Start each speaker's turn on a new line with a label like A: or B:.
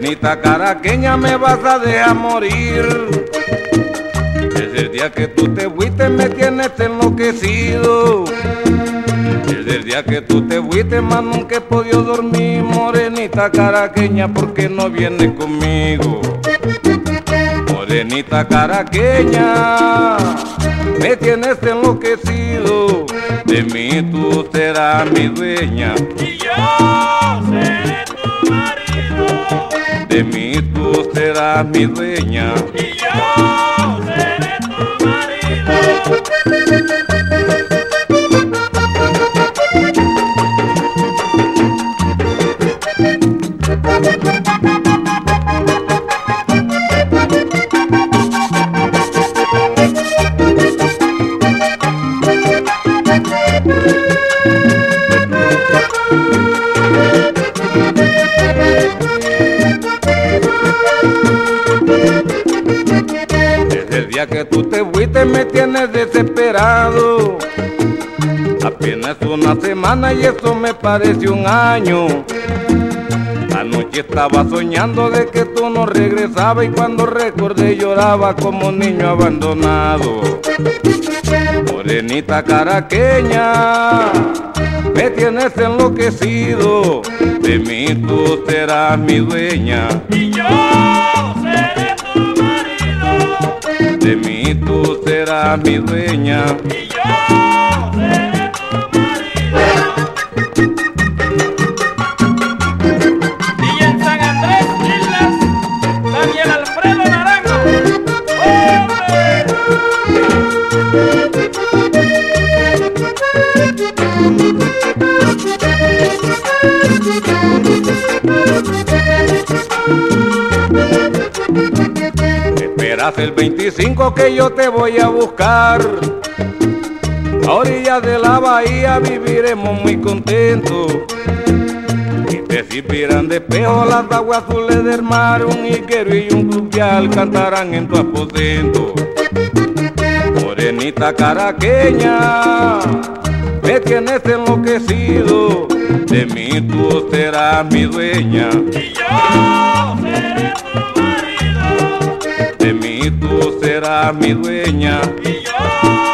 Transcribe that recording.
A: Morenita caraqueña, me vas a dejar morir. Desde el día que tú te fuiste me tienes enloquecido. Desde el día que tú te fuiste más nunca he podido dormir. Morenita caraqueña, ¿por qué no vienes conmigo? Morenita caraqueña, me tienes enloquecido. De mí tú serás mi dueña
B: y yo seré tu marido.
A: De mí tú serás mi dueña
B: y yo seré tu marido.
A: Desde el día que tú te fuiste me tienes desesperado. Apenas una semana y eso me parece un año. Anoche estaba soñando de que tú no regresabas y cuando recordé lloraba como un niño abandonado. Morenita caraqueña, me tienes enloquecido. De mí tú serás mi dueña
B: y yo seré tu marido.
A: De mí tú serás mi dueña
B: y yo seré tu marido. Y en San Andrés Islas, Daniel Alfredo Naranjo.
A: Esperas el 25 que yo te voy a buscar. A orillas de la bahía viviremos muy contentos. Y te servirán de espejo las aguas azules del mar. Un higuero y un fluvial cantarán en tu aposento. Morenita caraqueña, me tienes enloquecido. De mí tú serás mi dueña
B: y yo seré tu marido.
A: De mí tú serás mi dueña
B: y yo